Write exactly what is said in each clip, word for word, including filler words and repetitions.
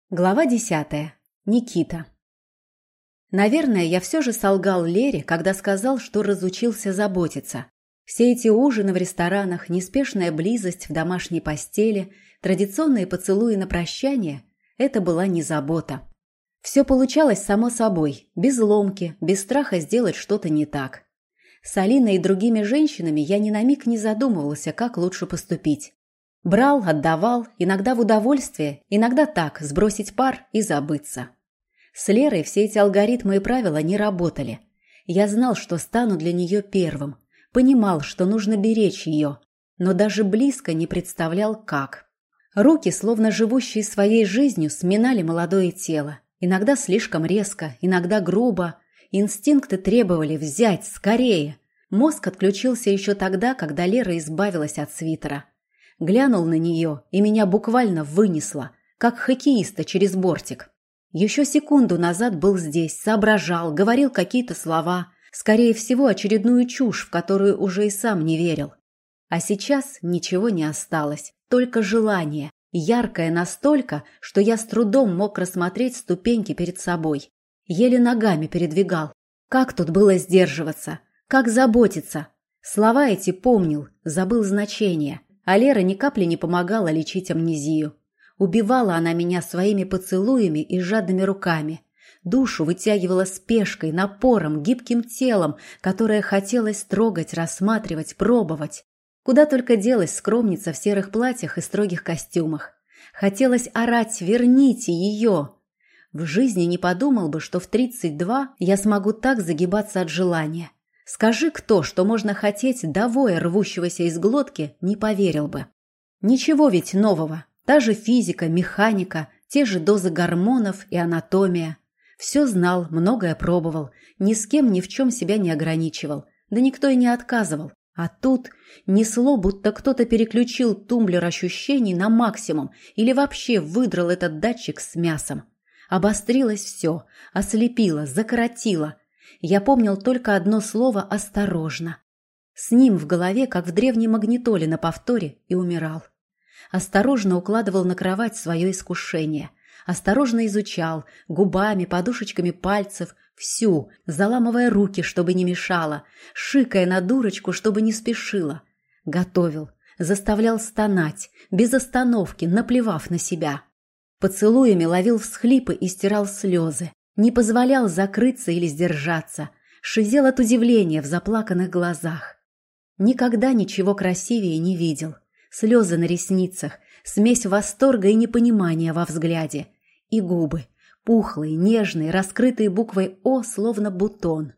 Глава десятая. Никита. Наверное, я все же солгал Лере, когда сказал, что разучился заботиться. Все эти ужины в ресторанах, неспешная близость в домашней постели, традиционные поцелуи на прощание – это была не забота. Все получалось само собой, без ломки, без страха сделать что-то не так. С Алиной и другими женщинами я ни на миг не задумывался, как лучше поступить. Брал, отдавал, иногда в удовольствие, иногда так, сбросить пар и забыться. С Лерой все эти алгоритмы и правила не работали. Я знал, что стану для нее первым, понимал, что нужно беречь ее, но даже близко не представлял, как. Руки, словно живущие своей жизнью, сминали молодое тело, иногда слишком резко, иногда грубо. Инстинкты требовали взять скорее. Мозг отключился еще тогда, когда Лера избавилась от свитера. Глянул на нее, и меня буквально вынесло, как хоккеиста через бортик. Еще секунду назад был здесь, соображал, говорил какие-то слова, скорее всего, очередную чушь, в которую уже и сам не верил. А сейчас ничего не осталось, только желание, яркое настолько, что я с трудом мог рассмотреть ступеньки перед собой. Еле ногами передвигал. Как тут было сдерживаться? Как заботиться? Слова эти помнил, забыл значение. А Лера ни капли не помогала лечить амнезию. Убивала она меня своими поцелуями и жадными руками. Душу вытягивала спешкой, напором, гибким телом, которое хотелось трогать, рассматривать, пробовать. Куда только делась скромница в серых платьях и строгих костюмах. Хотелось орать «Верните ее!». В жизни не подумал бы, что в тридцать два я смогу так загибаться от желания. Скажи кто, что можно хотеть до воя, рвущегося из глотки, не поверил бы. Ничего ведь нового. Та же физика, механика, те же дозы гормонов и анатомия. Все знал, многое пробовал, ни с кем ни в чем себя не ограничивал, да никто и не отказывал. А тут несло, будто кто-то переключил тумблер ощущений на максимум или вообще выдрал этот датчик с мясом. Обострилось все, ослепило, закоротило. Я помнил только одно слово «осторожно». С ним в голове, как в древней магнитоле на повторе, и умирал. Осторожно укладывал на кровать свое искушение. Осторожно изучал, губами, подушечками пальцев, всю, заламывая руки, чтобы не мешало, шикая на дурочку, чтобы не спешила. Готовил, заставлял стонать, без остановки, наплевав на себя. Поцелуями ловил всхлипы и стирал слезы. Не позволял закрыться или сдержаться, шизел от удивления в заплаканных глазах. Никогда ничего красивее не видел. Слезы на ресницах, смесь восторга и непонимания во взгляде. И губы, пухлые, нежные, раскрытые буквой «О», словно бутон.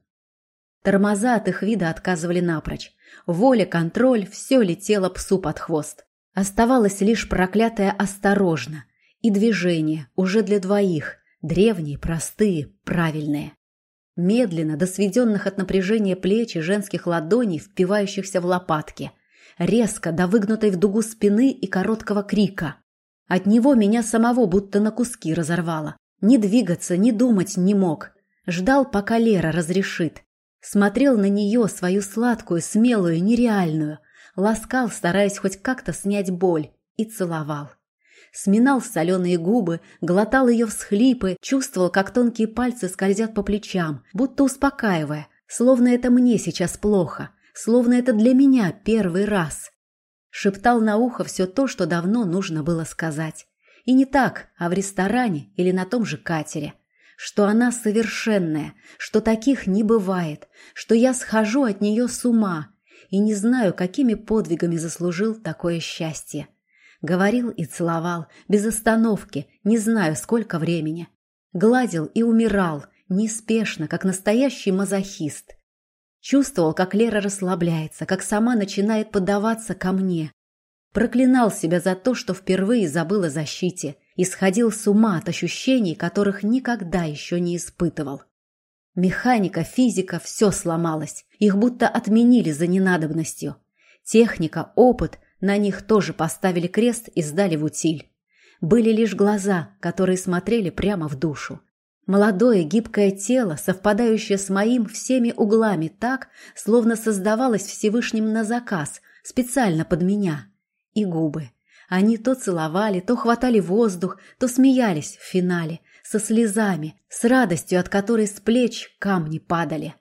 Тормоза от их вида отказывали напрочь. Воля, контроль, все летело псу под хвост. Оставалось лишь проклятое «осторожно» и движение, уже для двоих. Древние, простые, правильные. Медленно, до сведенных от напряжения плеч и женских ладоней, впивающихся в лопатки. Резко, до выгнутой в дугу спины и короткого крика. От него меня самого будто на куски разорвало. Ни двигаться, ни думать не мог. Ждал, пока Лера разрешит. Смотрел на нее, свою сладкую, смелую, нереальную. Ласкал, стараясь хоть как-то снять боль. И целовал. Сминал соленые губы, глотал ее всхлипы, чувствовал, как тонкие пальцы скользят по плечам, будто успокаивая, словно это мне сейчас плохо, словно это для меня первый раз. Шептал на ухо все то, что давно нужно было сказать. И не так, а в ресторане или на том же катере. Что она совершенная, что таких не бывает, что я схожу от нее с ума и не знаю, какими подвигами заслужил такое счастье. Говорил и целовал, без остановки, не знаю, сколько времени. Гладил и умирал, неспешно, как настоящий мазохист. Чувствовал, как Лера расслабляется, как сама начинает поддаваться ко мне. Проклинал себя за то, что впервые забыл о защите, и сходил с ума от ощущений, которых никогда еще не испытывал. Механика, физика – все сломалось, их будто отменили за ненадобностью. Техника, опыт – на них тоже поставили крест и сдали в утиль. Были лишь глаза, которые смотрели прямо в душу. Молодое гибкое тело, совпадающее с моим всеми углами так, словно создавалось Всевышним на заказ, специально под меня. И губы. Они то целовали, то хватали воздух, то смеялись в финале, со слезами, с радостью, от которой с плеч камни падали.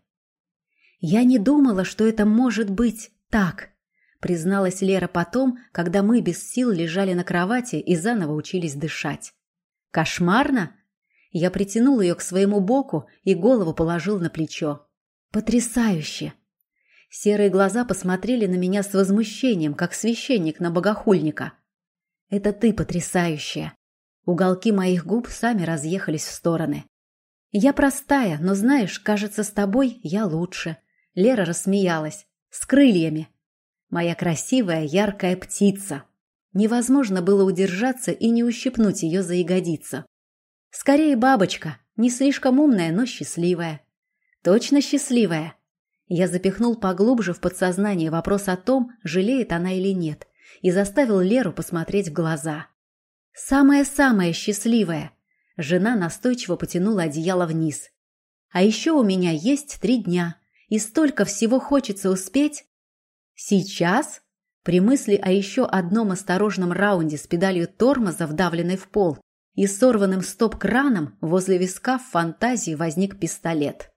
«Я не думала, что это может быть так», призналась Лера потом, когда мы без сил лежали на кровати и заново учились дышать. «Кошмарно?» Я притянул ее к своему боку и голову положил на плечо. «Потрясающе!» Серые глаза посмотрели на меня с возмущением, как священник на богохульника. «Это ты потрясающая!» Уголки моих губ сами разъехались в стороны. «Я простая, но, знаешь, кажется, с тобой я лучше». Лера рассмеялась. «С крыльями!» Моя красивая, яркая птица. Невозможно было удержаться и не ущипнуть ее за ягодицу. Скорее бабочка, не слишком умная, но счастливая. Точно счастливая. Я запихнул поглубже в подсознание вопрос о том, жалеет она или нет, и заставил Леру посмотреть в глаза. Самая-самая счастливая. Жена настойчиво потянула одеяло вниз. А еще у меня есть три дня, и столько всего хочется успеть. Сейчас? При мысли о еще одном осторожном раунде с педалью тормоза, вдавленной в пол, и сорванным стоп-краном возле виска в фантазии возник пистолет.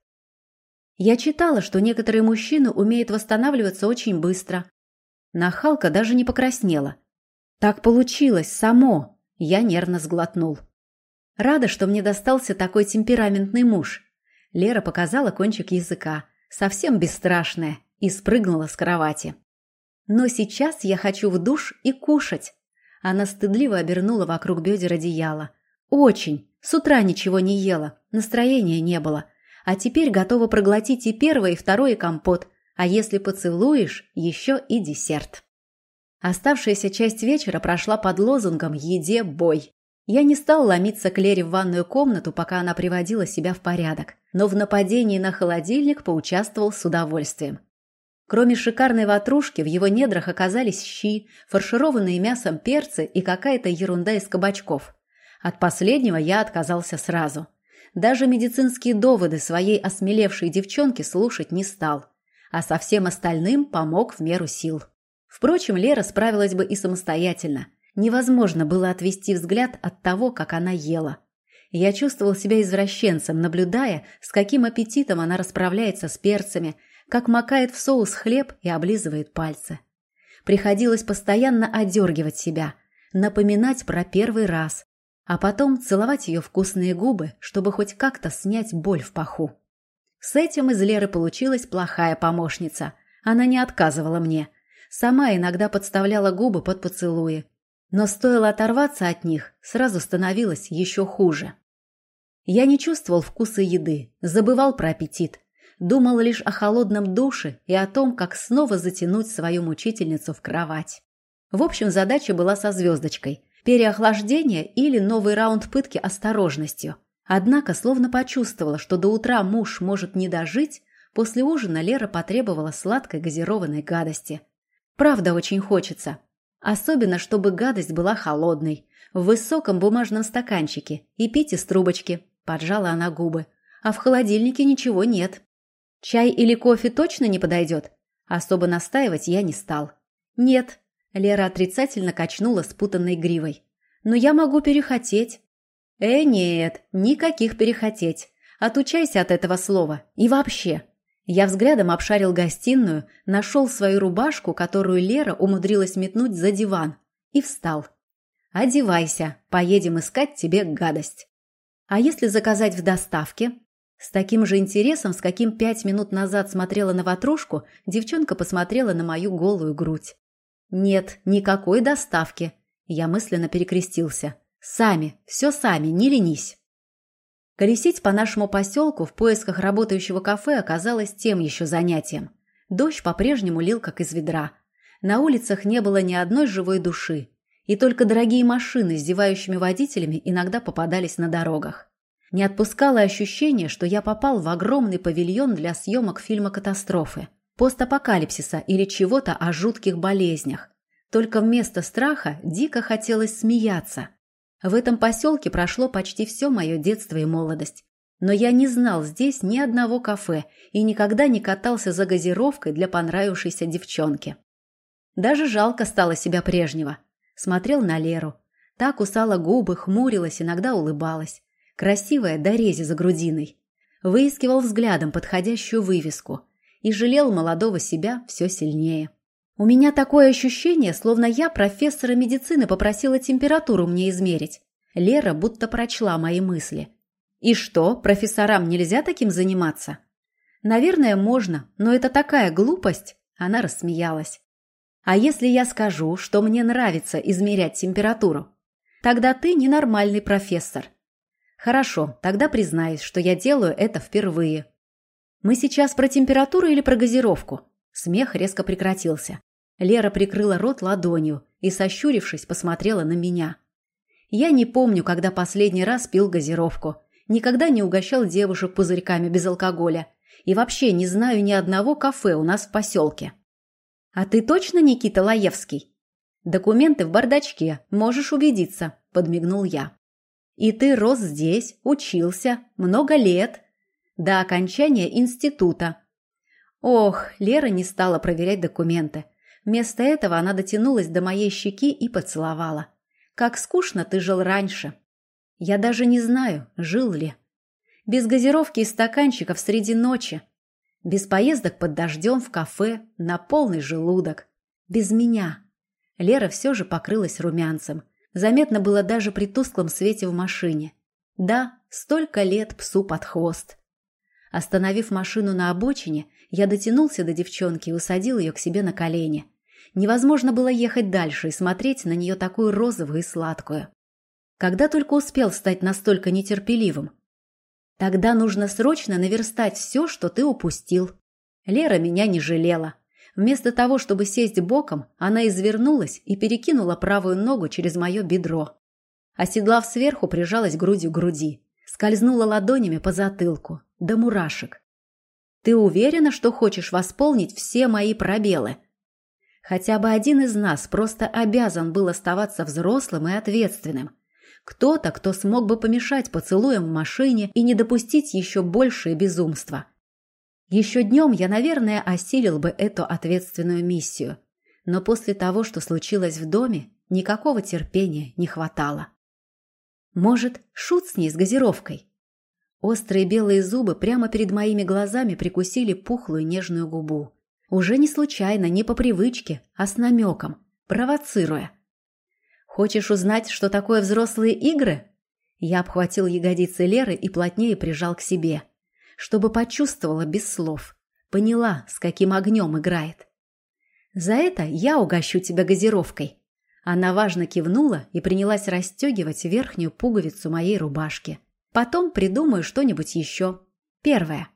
Я читала, что некоторые мужчины умеют восстанавливаться очень быстро. Нахалка даже не покраснела. Так получилось само. Я нервно сглотнул. Рада, что мне достался такой темпераментный муж. Лера показала кончик языка, совсем бесстрашная, и спрыгнула с кровати. Но сейчас я хочу в душ и кушать. Она стыдливо обернула вокруг бедер одеяло. Очень. С утра ничего не ела, настроения не было. А теперь готова проглотить и первое, и второе, и компот. А если поцелуешь, еще и десерт. Оставшаяся часть вечера прошла под лозунгом «Еде бой». Я не стал ломиться к Лере в ванную комнату, пока она приводила себя в порядок, но в нападении на холодильник поучаствовал с удовольствием. Кроме шикарной ватрушки, в его недрах оказались щи, фаршированные мясом перцы и какая-то ерунда из кабачков. От последнего я отказался сразу. Даже медицинские доводы своей осмелевшей девчонки слушать не стал, а со всем остальным помог в меру сил. Впрочем, Лера справилась бы и самостоятельно. Невозможно было отвести взгляд от того, как она ела. Я чувствовал себя извращенцем, наблюдая, с каким аппетитом она расправляется с перцами, как макает в соус хлеб и облизывает пальцы. Приходилось постоянно одергивать себя, напоминать про первый раз, а потом целовать ее вкусные губы, чтобы хоть как-то снять боль в паху. С этим из Леры получилась плохая помощница. Она не отказывала мне. Сама иногда подставляла губы под поцелуи. Но стоило оторваться от них, сразу становилось еще хуже. Я не чувствовал вкуса еды, забывал про аппетит. Думал лишь о холодном душе и о том, как снова затянуть свою мучительницу в кровать. В общем, задача была со звездочкой – переохлаждение или новый раунд пытки осторожностью. Однако, словно почувствовала, что до утра муж может не дожить, после ужина Лера потребовала сладкой газированной гадости. Правда, очень хочется. Особенно, чтобы гадость была холодной, в высоком бумажном стаканчике и пить из трубочки, поджала она губы. А в холодильнике ничего нет. Чай или кофе точно не подойдет? Особо настаивать я не стал. Нет, Лера отрицательно качнула спутанной гривой. Но я могу перехотеть. Э, нет, никаких перехотеть. Отучайся от этого слова. И вообще. Я взглядом обшарил гостиную, нашел свою рубашку, которую Лера умудрилась метнуть за диван, и встал. Одевайся, поедем искать тебе гадость. А если заказать в доставке? С таким же интересом, с каким пять минут назад смотрела на ватрушку, девчонка посмотрела на мою голую грудь. Нет, никакой доставки. Я мысленно перекрестился. Сами, все сами, не ленись. Колесить по нашему поселку в поисках работающего кафе оказалось тем еще занятием. Дождь по-прежнему лил как из ведра. На улицах не было ни одной живой души. И только дорогие машины с зевающими водителями иногда попадались на дорогах. Не отпускало ощущение, что я попал в огромный павильон для съемок фильма «Катастрофы», постапокалипсиса или чего-то о жутких болезнях. Только вместо страха дико хотелось смеяться. В этом поселке прошло почти все мое детство и молодость. Но я не знал здесь ни одного кафе и никогда не катался за газировкой для понравившейся девчонки. Даже жалко стало себя прежнего. Смотрел на Леру. Та кусала губы, хмурилась, иногда улыбалась. Красивая до рези за грудиной. Выискивал взглядом подходящую вывеску и жалел молодого себя все сильнее. У меня такое ощущение, словно я профессора медицины попросила температуру мне измерить. Лера будто прочла мои мысли. И что, профессорам нельзя таким заниматься? Наверное, можно, но это такая глупость. Она рассмеялась. А если я скажу, что мне нравится измерять температуру? Тогда ты ненормальный профессор. Хорошо, тогда признаюсь, что я делаю это впервые. Мы сейчас про температуру или про газировку? Смех резко прекратился. Лера прикрыла рот ладонью и, сощурившись, посмотрела на меня. Я не помню, когда последний раз пил газировку. Никогда не угощал девушек пузырьками без алкоголя. И вообще не знаю ни одного кафе у нас в поселке. А ты точно Никита Лаевский? Документы в бардачке, можешь убедиться, подмигнул я. И ты рос здесь, учился, много лет. До окончания института. Ох, Лера не стала проверять документы. Вместо этого она дотянулась до моей щеки и поцеловала. Как скучно ты жил раньше. Я даже не знаю, жил ли. Без газировки и стаканчиков среди ночи. Без поездок под дождем в кафе на полный желудок. Без меня. Лера все же покрылась румянцем. Заметно было даже при тусклом свете в машине. Да, столько лет псу под хвост. Остановив машину на обочине, я дотянулся до девчонки и усадил ее к себе на колени. Невозможно было ехать дальше и смотреть на нее такую розовую и сладкую. Когда только успел стать настолько нетерпеливым? Тогда нужно срочно наверстать все, что ты упустил. Лера меня не жалела. Вместо того, чтобы сесть боком, она извернулась и перекинула правую ногу через мое бедро. Оседлав сверху, прижалась грудью к груди. Скользнула ладонями по затылку, до мурашек. Ты уверена, что хочешь восполнить все мои пробелы? Хотя бы один из нас просто обязан был оставаться взрослым и ответственным. Кто-то, кто смог бы помешать поцелуям в машине и не допустить еще большее безумство. Еще днем я, наверное, осилил бы эту ответственную миссию. Но после того, что случилось в доме, никакого терпения не хватало. Может, шут с ней с газировкой? Острые белые зубы прямо перед моими глазами прикусили пухлую нежную губу. Уже не случайно, не по привычке, а с намеком, провоцируя. «Хочешь узнать, что такое взрослые игры?» Я обхватил ягодицы Леры и плотнее прижал к себе, чтобы почувствовала без слов, поняла, с каким огнем играет. «За это я угощу тебя газировкой». Она важно кивнула и принялась расстегивать верхнюю пуговицу моей рубашки. «Потом придумаю что-нибудь еще. Первое.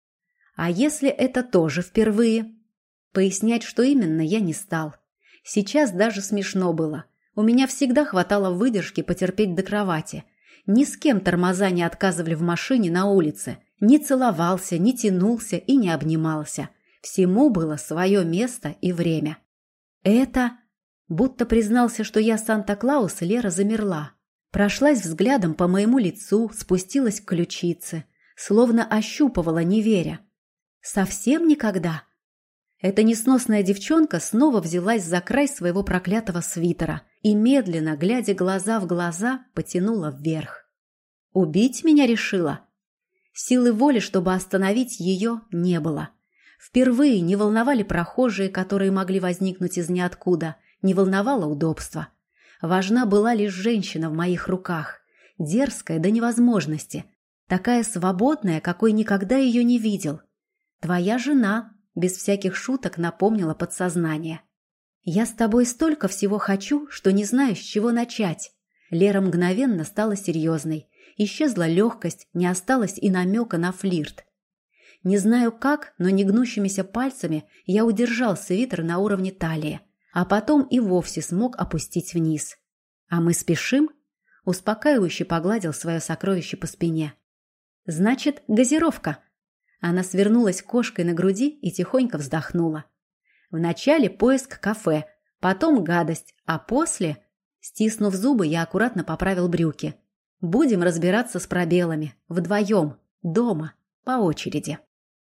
А если это тоже впервые?» Пояснять, что именно, я не стал. Сейчас даже смешно было. У меня всегда хватало выдержки потерпеть до кровати. Ни с кем тормоза не отказывали в машине на улице. Не целовался, не тянулся и не обнимался. Всему было свое место и время. Это... Будто признался, что я Санта-Клаус, Лера замерла. Прошлась взглядом по моему лицу, спустилась к ключице. Словно ощупывала, не веря. Совсем никогда? Эта несносная девчонка снова взялась за край своего проклятого свитера и, медленно, глядя глаза в глаза, потянула вверх. Убить меня решила? Силы воли, чтобы остановить ее, не было. Впервые не волновали прохожие, которые могли возникнуть из ниоткуда, не волновало удобство. Важна была лишь женщина в моих руках, дерзкая до невозможности, такая свободная, какой никогда ее не видел. Твоя жена, без всяких шуток, напомнила подсознание. Я с тобой столько всего хочу, что не знаю, с чего начать. Лера мгновенно стала серьезной. Исчезла легкость, не осталось и намека на флирт. Не знаю как, но негнущимися пальцами я удержал свитер на уровне талии, а потом и вовсе смог опустить вниз. «А мы спешим?» Успокаивающе погладил свое сокровище по спине. «Значит, газировка». Она свернулась кошкой на груди и тихонько вздохнула. Вначале поиск кафе, потом гадость, а после... Стиснув зубы, я аккуратно поправил брюки. Будем разбираться с пробелами, вдвоем, дома, по очереди.